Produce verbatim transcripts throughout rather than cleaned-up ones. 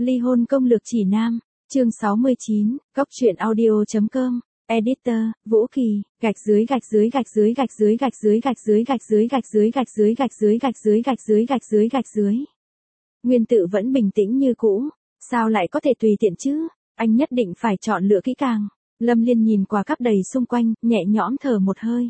Ly hôn công lược chỉ nam, chương sáu mươi chín, góc truyện audio.com, editor, Vũ Kỳ, gạch dưới gạch dưới gạch dưới gạch dưới gạch dưới gạch dưới gạch dưới gạch dưới gạch dưới gạch dưới gạch dưới gạch dưới gạch dưới gạch dưới. Nguyên Tự vẫn bình tĩnh như cũ, sao lại có thể tùy tiện chứ, anh nhất định phải chọn lựa kỹ càng. Lâm Liên nhìn quà cắp đầy xung quanh, nhẹ nhõm thở một hơi.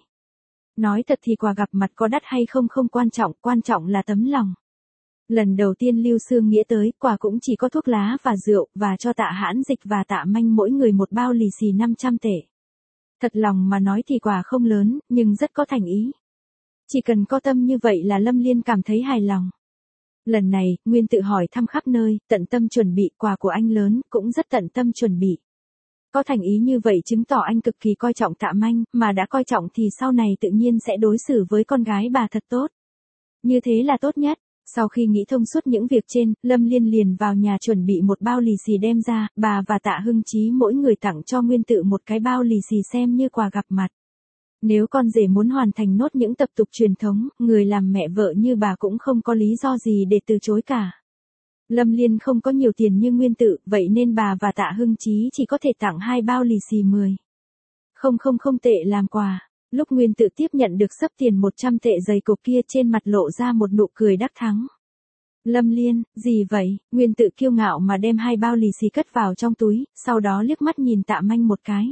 Nói thật thì quà gặp mặt có đắt hay không không quan trọng, quan trọng là tấm lòng. Lần đầu tiên Lưu Sương nghĩ tới, quà cũng chỉ có thuốc lá và rượu, và cho Tạ Hãn Dịch và Tạ Manh mỗi người một bao lì xì năm trăm tệ. Thật lòng mà nói thì quà không lớn, nhưng rất có thành ý. Chỉ cần có tâm như vậy là Lâm Liên cảm thấy hài lòng. Lần này, Nguyên Tự hỏi thăm khắp nơi, tận tâm chuẩn bị, quà của anh lớn, cũng rất tận tâm chuẩn bị. Có thành ý như vậy chứng tỏ anh cực kỳ coi trọng Tạ Manh, mà đã coi trọng thì sau này tự nhiên sẽ đối xử với con gái bà thật tốt. Như thế là tốt nhất. Sau khi nghĩ thông suốt những việc trên, Lâm Liên liền vào nhà chuẩn bị một bao lì xì đem ra, bà và Tạ Hưng Chí mỗi người tặng cho Nguyên Tự một cái bao lì xì xem như quà gặp mặt. Nếu con rể muốn hoàn thành nốt những tập tục truyền thống, người làm mẹ vợ như bà cũng không có lý do gì để từ chối cả. Lâm Liên không có nhiều tiền như Nguyên Tự, vậy nên bà và Tạ Hưng Chí chỉ có thể tặng hai bao lì xì mười. Không không không tệ làm quà. Lúc Nguyên Tự tiếp nhận được xấp tiền một trăm tệ dày cộp kia trên mặt lộ ra một nụ cười đắc thắng. Lâm Liên, gì vậy? Nguyên Tự kiêu ngạo mà đem hai bao lì xì cất vào trong túi, sau đó liếc mắt nhìn Tạ Manh một cái.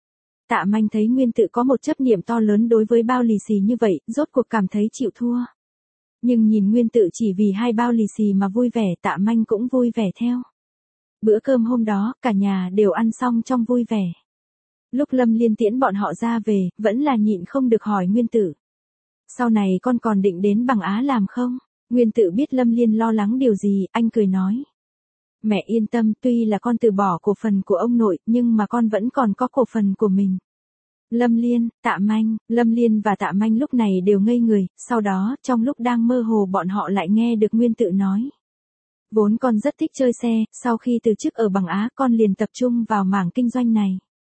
Tạ Manh thấy Nguyên Tự có một chấp niệm to lớn đối với bao lì xì như vậy, rốt cuộc cảm thấy chịu thua. Nhưng nhìn Nguyên Tự chỉ vì hai bao lì xì mà vui vẻ, Tạ Manh cũng vui vẻ theo. Bữa cơm hôm đó, cả nhà đều ăn xong trong vui vẻ. Lúc Lâm Liên tiễn bọn họ ra về, vẫn là nhịn không được hỏi Nguyên Tự. Sau này con còn định đến Bằng Á làm không? Nguyên Tự biết Lâm Liên lo lắng điều gì, anh cười nói. Mẹ yên tâm, tuy là con từ bỏ cổ phần của ông nội, nhưng mà con vẫn còn có cổ phần của mình. Lâm Liên, Tạ Manh, Lâm Liên và Tạ Manh lúc này đều ngây người, sau đó, trong lúc đang mơ hồ bọn họ lại nghe được Nguyên Tự nói. Vốn con rất thích chơi xe, sau khi từ chức ở Bằng Á con liền tập trung vào mảng kinh doanh này.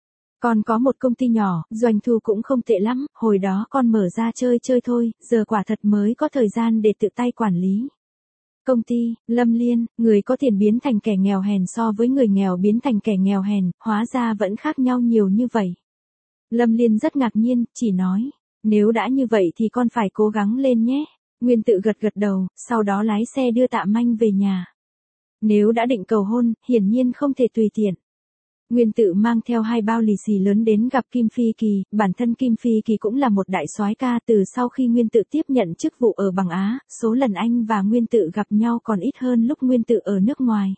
Con có một công ty nhỏ, doanh thu cũng không tệ lắm, hồi đó con mở ra chơi chơi thôi, giờ quả thật mới có thời gian để tự tay quản lý. Công ty, Lâm Liên, người có tiền biến thành kẻ nghèo hèn so với người nghèo biến thành kẻ nghèo hèn, hóa ra vẫn khác nhau nhiều như vậy. Lâm Liên rất ngạc nhiên, chỉ nói, nếu đã như vậy thì con phải cố gắng lên nhé. Nguyên Tự gật gật đầu, sau đó lái xe đưa Tạ Manh về nhà. Nếu đã định cầu hôn, hiển nhiên không thể tùy tiện. Nguyên Tự mang theo hai bao lì xì lớn đến gặp Kim Phi Kỳ, bản thân Kim Phi Kỳ cũng là một đại soái ca, từ sau khi Nguyên Tự tiếp nhận chức vụ ở Bằng Á, số lần anh và Nguyên Tự gặp nhau còn ít hơn lúc Nguyên Tự ở nước ngoài.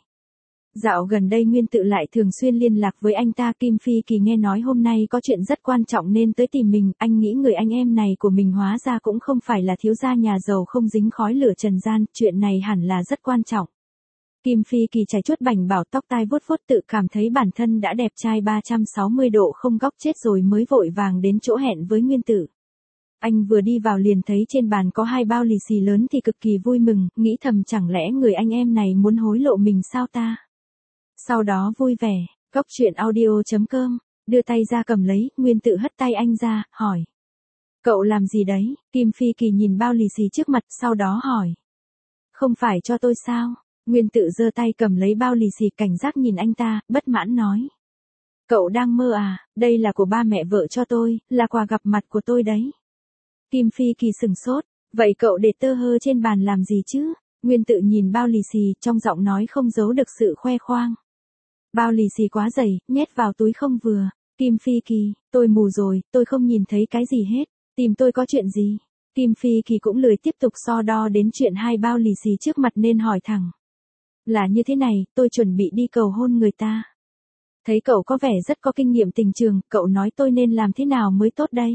Dạo gần đây Nguyên Tự lại thường xuyên liên lạc với anh ta. Kim Phi Kỳ nghe nói hôm nay có chuyện rất quan trọng nên tới tìm mình, anh nghĩ người anh em này của mình hóa ra cũng không phải là thiếu gia nhà giàu không dính khói lửa trần gian, chuyện này hẳn là rất quan trọng. Kim Phi Kỳ chải chuốt bảnh bảo tóc tai vuốt vuốt tự cảm thấy bản thân đã đẹp trai ba trăm sáu mươi độ không góc chết rồi mới vội vàng đến chỗ hẹn với Nguyên Tự. Anh vừa đi vào liền thấy trên bàn có hai bao lì xì lớn thì cực kỳ vui mừng, nghĩ thầm chẳng lẽ người anh em này muốn hối lộ mình sao ta. Sau đó vui vẻ, góc truyện audio.com, đưa tay ra cầm lấy, Nguyên Tự hất tay anh ra, hỏi. Cậu làm gì đấy? Kim Phi Kỳ nhìn bao lì xì trước mặt, sau đó hỏi. Không phải cho tôi sao? Nguyên Tự giơ tay cầm lấy bao lì xì cảnh giác nhìn anh ta, bất mãn nói. Cậu đang mơ à, đây là của ba mẹ vợ cho tôi, là quà gặp mặt của tôi đấy. Kim Phi Kỳ sừng sốt, vậy cậu để tơ hơ trên bàn làm gì chứ? Nguyên Tự nhìn bao lì xì, trong giọng nói không giấu được sự khoe khoang. Bao lì xì quá dày, nhét vào túi không vừa. Kim Phi Kỳ, tôi mù rồi, tôi không nhìn thấy cái gì hết, tìm tôi có chuyện gì? Kim Phi Kỳ cũng lười tiếp tục so đo đến chuyện hai bao lì xì trước mặt nên hỏi thẳng. Là như thế này, tôi chuẩn bị đi cầu hôn người ta. Thấy cậu có vẻ rất có kinh nghiệm tình trường, cậu nói tôi nên làm thế nào mới tốt đây?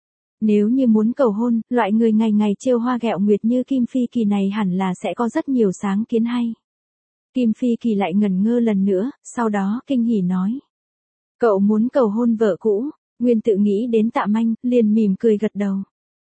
Nếu như muốn cầu hôn, loại người ngày ngày trêu hoa ghẹo nguyệt như Kim Phi Kỳ này hẳn là sẽ có rất nhiều sáng kiến hay. Kim Phi Kỳ lại ngẩn ngơ lần nữa, sau đó kinh hỉ nói. Cậu muốn cầu hôn vợ cũ? Nguyên Tự nghĩ đến Tạ Manh, liền mỉm cười gật đầu.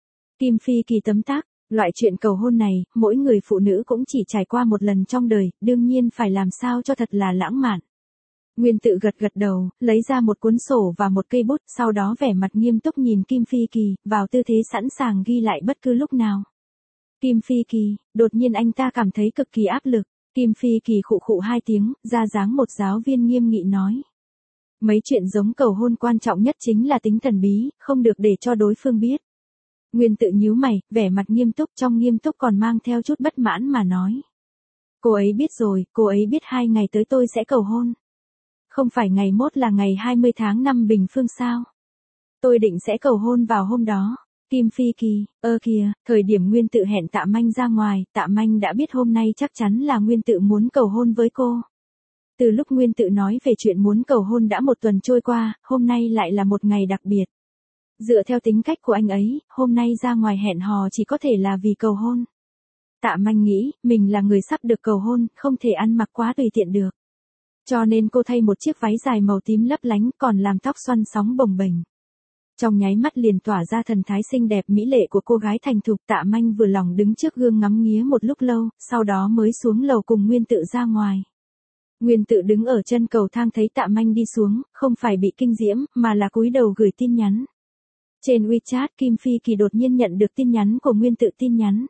Kim Phi Kỳ tấm tắc, loại chuyện cầu hôn này, mỗi người phụ nữ cũng chỉ trải qua một lần trong đời, đương nhiên phải làm sao cho thật là lãng mạn. Nguyên Tự gật gật đầu, lấy ra một cuốn sổ và một cây bút, sau đó vẻ mặt nghiêm túc nhìn Kim Phi Kỳ, vào tư thế sẵn sàng ghi lại bất cứ lúc nào. Kim Phi Kỳ, đột nhiên anh ta cảm thấy cực kỳ áp lực. Kim Phi Kỳ khụ khụ hai tiếng, ra dáng một giáo viên nghiêm nghị nói. Mấy chuyện giống cầu hôn quan trọng nhất chính là tính thần bí, không được để cho đối phương biết. Nguyên Tự nhíu mày, vẻ mặt nghiêm túc, trong nghiêm túc còn mang theo chút bất mãn mà nói. Cô ấy biết rồi, cô ấy biết hai ngày tới tôi sẽ cầu hôn. Không phải ngày mốt là ngày hai mươi tháng năm Bình Phương sao? Tôi định sẽ cầu hôn vào hôm đó. Kim Phi Kỳ, ơ kìa, thời điểm Nguyên Tự hẹn Tạ Manh ra ngoài, Tạ Manh đã biết hôm nay chắc chắn là Nguyên Tự muốn cầu hôn với cô. Từ lúc Nguyên Tự nói về chuyện muốn cầu hôn đã một tuần trôi qua, hôm nay lại là một ngày đặc biệt. Dựa theo tính cách của anh ấy, hôm nay ra ngoài hẹn hò chỉ có thể là vì cầu hôn. Tạ Manh nghĩ, mình là người sắp được cầu hôn, không thể ăn mặc quá tùy tiện được. Cho nên cô thay một chiếc váy dài màu tím lấp lánh, còn làm tóc xoăn sóng bồng bềnh. Trong nháy mắt liền tỏa ra thần thái xinh đẹp mỹ lệ của cô gái thành thục. Tạ Manh vừa lòng đứng trước gương ngắm nghía một lúc lâu, sau đó mới xuống lầu cùng Nguyên Tự ra ngoài. Nguyên Tự đứng ở chân cầu thang thấy Tạ Manh đi xuống, không phải bị kinh diễm, mà là cúi đầu gửi tin nhắn. Trên WeChat, Kim Phi Kỳ đột nhiên nhận được tin nhắn của Nguyên Tự. Tin nhắn.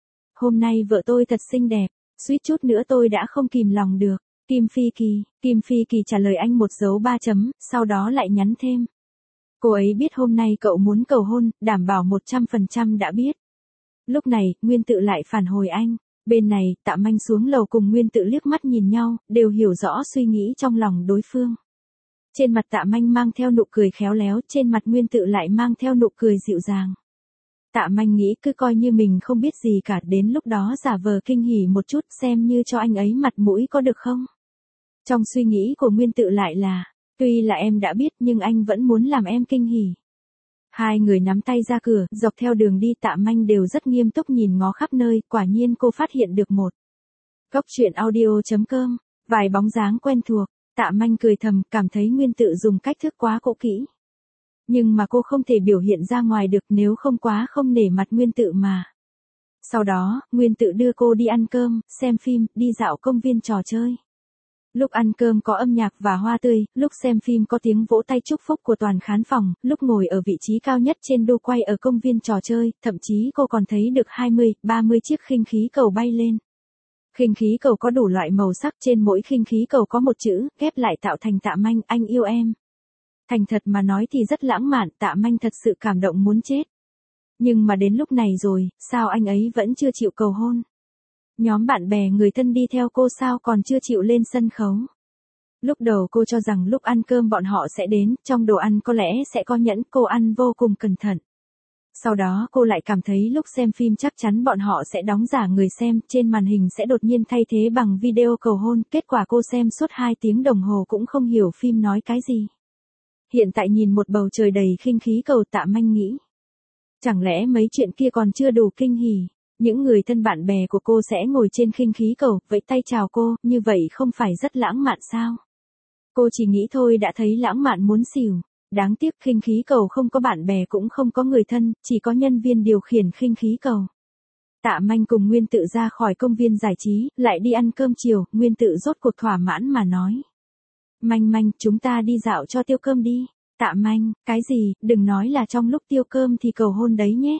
Hôm nay vợ tôi thật xinh đẹp, suýt chút nữa tôi đã không kìm lòng được. Kim Phi Kỳ, Kim Phi Kỳ trả lời anh một dấu ba chấm, sau đó lại nhắn thêm. Cô ấy biết hôm nay cậu muốn cầu hôn, đảm bảo một trăm phần trăm đã biết. Lúc này, Nguyên Tự lại phản hồi anh. Bên này, Tạ Manh xuống lầu cùng Nguyên Tự liếc mắt nhìn nhau, đều hiểu rõ suy nghĩ trong lòng đối phương. Trên mặt Tạ Manh mang theo nụ cười khéo léo, trên mặt Nguyên Tự lại mang theo nụ cười dịu dàng. Tạ Manh nghĩ cứ coi như mình không biết gì cả, đến lúc đó giả vờ kinh hỉ một chút xem như cho anh ấy mặt mũi có được không? Trong suy nghĩ của Nguyên Tự lại là, tuy là em đã biết nhưng anh vẫn muốn làm em kinh hỉ. Hai người nắm tay ra cửa, dọc theo đường đi Tạ Manh đều rất nghiêm túc nhìn ngó khắp nơi, quả nhiên cô phát hiện được một. Góc truyện audio chấm com, vài bóng dáng quen thuộc, Tạ Manh cười thầm, cảm thấy Nguyên Tự dùng cách thức quá cũ kỹ. Nhưng mà cô không thể biểu hiện ra ngoài được nếu không quá không nể mặt Nguyên Tự mà. Sau đó, Nguyên Tự đưa cô đi ăn cơm, xem phim, đi dạo công viên trò chơi. Lúc ăn cơm có âm nhạc và hoa tươi, lúc xem phim có tiếng vỗ tay chúc phúc của toàn khán phòng, lúc ngồi ở vị trí cao nhất trên đu quay ở công viên trò chơi, thậm chí cô còn thấy được hai mươi, ba mươi chiếc khinh khí cầu bay lên. Khinh khí cầu có đủ loại màu sắc, trên mỗi khinh khí cầu có một chữ, ghép lại tạo thành Tạ Manh, anh yêu em. Thành thật mà nói thì rất lãng mạn, Tạ Manh thật sự cảm động muốn chết. Nhưng mà đến lúc này rồi, sao anh ấy vẫn chưa chịu cầu hôn? Nhóm bạn bè người thân đi theo cô sao còn chưa chịu lên sân khấu? Lúc đầu cô cho rằng lúc ăn cơm bọn họ sẽ đến, trong đồ ăn có lẽ sẽ có nhẫn, cô ăn vô cùng cẩn thận. Sau đó cô lại cảm thấy lúc xem phim chắc chắn bọn họ sẽ đóng giả người xem, trên màn hình sẽ đột nhiên thay thế bằng video cầu hôn, kết quả cô xem suốt hai tiếng đồng hồ cũng không hiểu phim nói cái gì. Hiện tại nhìn một bầu trời đầy khinh khí cầu, Tạ Manh nghĩ. Chẳng lẽ mấy chuyện kia còn chưa đủ kinh hỉ? Những người thân bạn bè của cô sẽ ngồi trên khinh khí cầu, vẫy tay chào cô, như vậy không phải rất lãng mạn sao? Cô chỉ nghĩ thôi đã thấy lãng mạn muốn xỉu. Đáng tiếc khinh khí cầu không có bạn bè cũng không có người thân, chỉ có nhân viên điều khiển khinh khí cầu. Tạ Manh cùng Nguyên Tự ra khỏi công viên giải trí, lại đi ăn cơm chiều, Nguyên Tự rốt cuộc thỏa mãn mà nói. Manh Manh, chúng ta đi dạo cho tiêu cơm đi. Tạ Manh, cái gì, đừng nói là trong lúc tiêu cơm thì cầu hôn đấy nhé.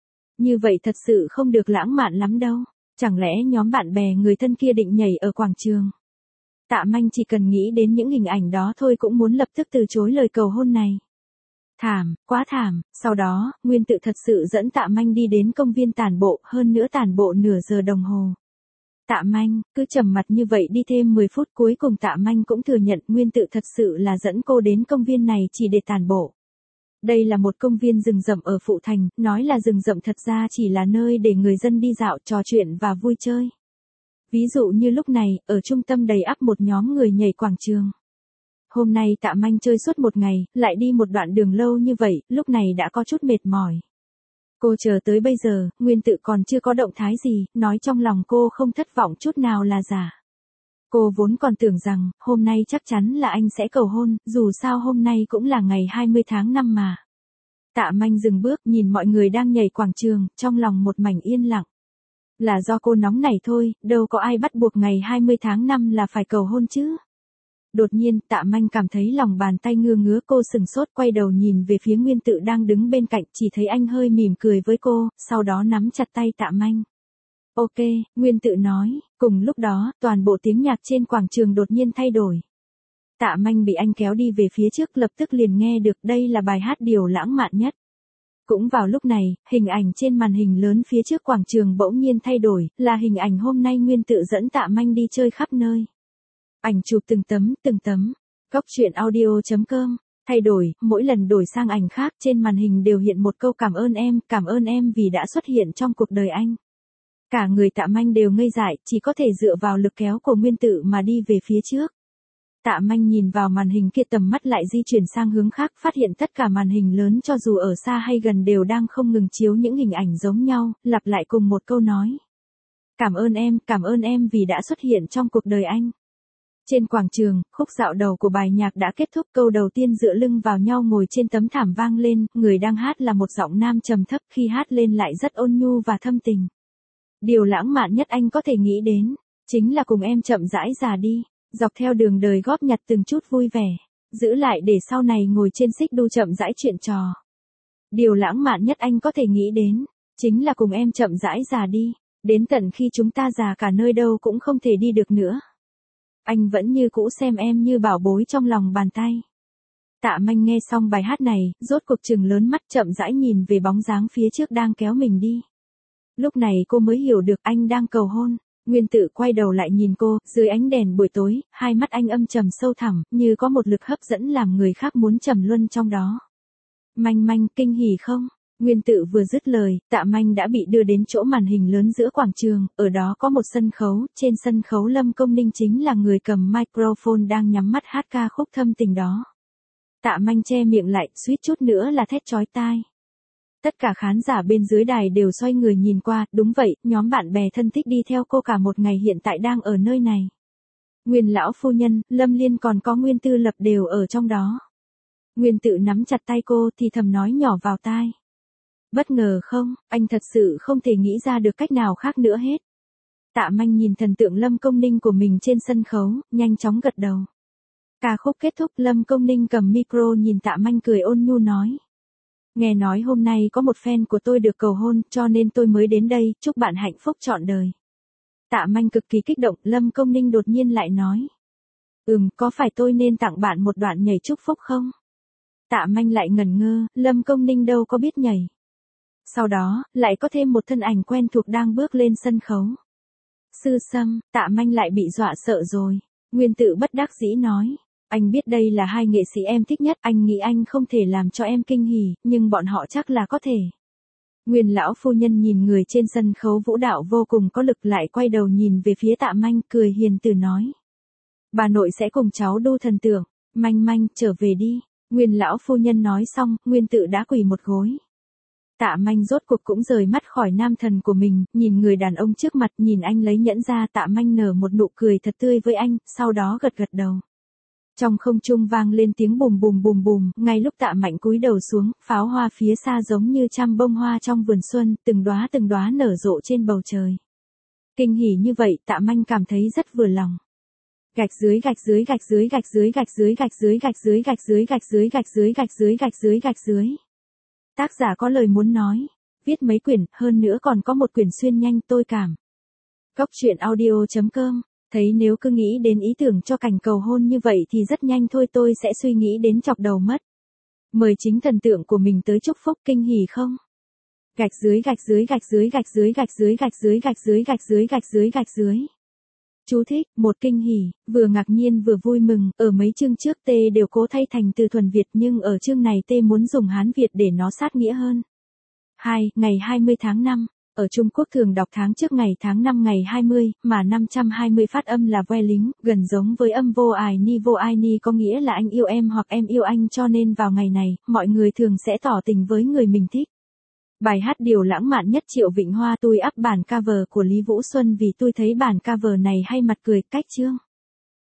Như vậy thật sự không được lãng mạn lắm đâu. Chẳng lẽ nhóm bạn bè người thân kia định nhảy ở quảng trường? Tạ Manh chỉ cần nghĩ đến những hình ảnh đó thôi cũng muốn lập tức từ chối lời cầu hôn này. Thảm, quá thảm. Sau đó, Nguyên Tự thật sự dẫn Tạ Manh đi đến công viên tản bộ, hơn nữa tản bộ nửa giờ đồng hồ. Tạ Manh, cứ trầm mặt như vậy đi thêm mười phút, cuối cùng Tạ Manh cũng thừa nhận Nguyên Tự thật sự là dẫn cô đến công viên này chỉ để tản bộ. Đây là một công viên rừng rậm ở Phụ Thành, nói là rừng rậm thật ra chỉ là nơi để người dân đi dạo, trò chuyện và vui chơi. Ví dụ như lúc này, ở trung tâm đầy ắp một nhóm người nhảy quảng trường. Hôm nay Tạ Manh chơi suốt một ngày, lại đi một đoạn đường lâu như vậy, lúc này đã có chút mệt mỏi. Cô chờ tới bây giờ, Nguyên Tự còn chưa có động thái gì, nói trong lòng cô không thất vọng chút nào là giả. Cô vốn còn tưởng rằng, hôm nay chắc chắn là anh sẽ cầu hôn, dù sao hôm nay cũng là ngày hai mươi tháng năm mà. Tạ Manh dừng bước, nhìn mọi người đang nhảy quảng trường, trong lòng một mảnh yên lặng. Là do cô nóng này thôi, đâu có ai bắt buộc ngày hai mươi tháng năm là phải cầu hôn chứ. Đột nhiên, Tạ Manh cảm thấy lòng bàn tay ngứa ngứa, cô sừng sốt quay đầu nhìn về phía Nguyên Tự đang đứng bên cạnh, chỉ thấy anh hơi mỉm cười với cô, sau đó nắm chặt tay Tạ Manh. Ok, Nguyên Tự nói, cùng lúc đó, toàn bộ tiếng nhạc trên quảng trường đột nhiên thay đổi. Tạ Manh bị anh kéo đi về phía trước lập tức liền nghe được đây là bài hát Điều lãng mạn nhất. Cũng vào lúc này, hình ảnh trên màn hình lớn phía trước quảng trường bỗng nhiên thay đổi, là hình ảnh hôm nay Nguyên Tự dẫn Tạ Manh đi chơi khắp nơi. Ảnh chụp từng tấm, từng tấm. Góc truyện audio chấm com. Thay đổi, mỗi lần đổi sang ảnh khác trên màn hình đều hiện một câu cảm ơn em, cảm ơn em vì đã xuất hiện trong cuộc đời anh. Cả người Tạ Manh đều ngây dại, chỉ có thể dựa vào lực kéo của Nguyên Tự mà đi về phía trước. Tạ Manh nhìn vào màn hình kia tầm mắt lại di chuyển sang hướng khác, phát hiện tất cả màn hình lớn cho dù ở xa hay gần đều đang không ngừng chiếu những hình ảnh giống nhau, lặp lại cùng một câu nói. Cảm ơn em, cảm ơn em vì đã xuất hiện trong cuộc đời anh. Trên quảng trường, khúc dạo đầu của bài nhạc đã kết thúc, câu đầu tiên dựa lưng vào nhau ngồi trên tấm thảm vang lên, người đang hát là một giọng nam trầm thấp, khi hát lên lại rất ôn nhu và thâm tình. Điều lãng mạn nhất anh có thể nghĩ đến, chính là cùng em chậm rãi già đi, dọc theo đường đời góp nhặt từng chút vui vẻ, giữ lại để sau này ngồi trên xích đu chậm rãi chuyện trò. Điều lãng mạn nhất anh có thể nghĩ đến, chính là cùng em chậm rãi già đi, đến tận khi chúng ta già cả nơi đâu cũng không thể đi được nữa. Anh vẫn như cũ xem em như bảo bối trong lòng bàn tay. Tạ Manh nghe xong bài hát này, rốt cuộc trừng lớn mắt chậm rãi nhìn về bóng dáng phía trước đang kéo mình đi. Lúc này cô mới hiểu được anh đang cầu hôn. Nguyên Tự quay đầu lại nhìn cô, dưới ánh đèn buổi tối, hai mắt anh âm trầm sâu thẳm, như có một lực hấp dẫn làm người khác muốn trầm luân trong đó. Manh Manh, kinh hỉ không? Nguyên Tự vừa dứt lời, Tạ Manh đã bị đưa đến chỗ màn hình lớn giữa quảng trường, ở đó có một sân khấu, trên sân khấu Lâm Công Ninh chính là người cầm microphone đang nhắm mắt hát ca khúc thâm tình đó. Tạ Manh che miệng lại, suýt chút nữa là thét chói tai. Tất cả khán giả bên dưới đài đều xoay người nhìn qua, đúng vậy, nhóm bạn bè thân thích đi theo cô cả một ngày hiện tại đang ở nơi này. Nguyên lão phu nhân, Lâm Liên còn có Nguyên Tư Lập đều ở trong đó. Nguyên Tự nắm chặt tay cô thì thầm nói nhỏ vào tai. Bất ngờ không, anh thật sự không thể nghĩ ra được cách nào khác nữa hết. Tạ Manh nhìn thần tượng Lâm Công Ninh của mình trên sân khấu, nhanh chóng gật đầu. Ca khúc kết thúc, Lâm Công Ninh cầm micro nhìn Tạ Manh cười ôn nhu nói. Nghe nói hôm nay có một fan của tôi được cầu hôn, cho nên tôi mới đến đây, chúc bạn hạnh phúc trọn đời. Tạ Manh cực kỳ kích động, Lâm Công Ninh đột nhiên lại nói. Ừm, có phải tôi nên tặng bạn một đoạn nhảy chúc phúc không? Tạ Manh lại ngẩn ngơ, Lâm Công Ninh đâu có biết nhảy. Sau đó, lại có thêm một thân ảnh quen thuộc đang bước lên sân khấu. Sư Sâm, Tạ Manh lại bị dọa sợ rồi. Nguyên Tự bất đắc dĩ nói. Anh biết đây là hai nghệ sĩ em thích nhất, anh nghĩ anh không thể làm cho em kinh hỉ, nhưng bọn họ chắc là có thể. Nguyên lão phu nhân nhìn người trên sân khấu vũ đạo vô cùng có lực lại quay đầu nhìn về phía Tạ Manh cười hiền từ nói. Bà nội sẽ cùng cháu đu thần tượng, Manh Manh trở về đi. Nguyên lão phu nhân nói xong, Nguyên Tự đã quỳ một gối. Tạ Manh rốt cuộc cũng rời mắt khỏi nam thần của mình, nhìn người đàn ông trước mặt, nhìn anh lấy nhẫn ra, Tạ Manh nở một nụ cười thật tươi với anh, sau đó gật gật đầu. Trong không trung vang lên tiếng bùm bùm bùm bùm, ngay lúc Tạ Mạnh cúi đầu xuống, pháo hoa phía xa giống như trăm bông hoa trong vườn xuân, từng đóa từng đóa nở rộ trên bầu trời. Kinh hỉ như vậy, Tạ Manh cảm thấy rất vừa lòng. Gạch dưới gạch dưới gạch dưới gạch dưới gạch dưới gạch dưới gạch dưới gạch dưới gạch dưới gạch dưới gạch dưới gạch dưới gạch dưới. Tác giả có lời muốn nói, viết mấy quyển, hơn nữa còn có một quyển xuyên nhanh tôi cảm. Góc truyện audio chấm com. Thấy nếu cứ nghĩ đến ý tưởng cho cảnh cầu hôn như vậy thì rất nhanh thôi tôi sẽ suy nghĩ đến chọc đầu mất. Mời chính thần tượng của mình tới chúc phúc, kinh hỉ không? Gạch dưới gạch dưới gạch dưới gạch dưới gạch dưới gạch dưới gạch dưới gạch dưới gạch dưới gạch dưới. Chú thích, một kinh hỉ, vừa ngạc nhiên vừa vui mừng, ở mấy chương trước T đều cố thay thành từ thuần Việt nhưng ở chương này T muốn dùng Hán Việt để nó sát nghĩa hơn. hai. Ngày hai mươi tháng năm. Ở Trung Quốc thường đọc tháng trước ngày tháng năm ngày hai mươi, mà năm trăm hai mươi phát âm là ve lính, gần giống với âm vô ải ni vô ai ni có nghĩa là anh yêu em hoặc em yêu anh, cho nên vào ngày này, mọi người thường sẽ tỏ tình với người mình thích. Bài hát Điều lãng mạn nhất Triệu Vịnh Hoa tôi up bản cover của Lý Vũ Xuân vì tôi thấy bản cover này hay mặt cười, cách chương.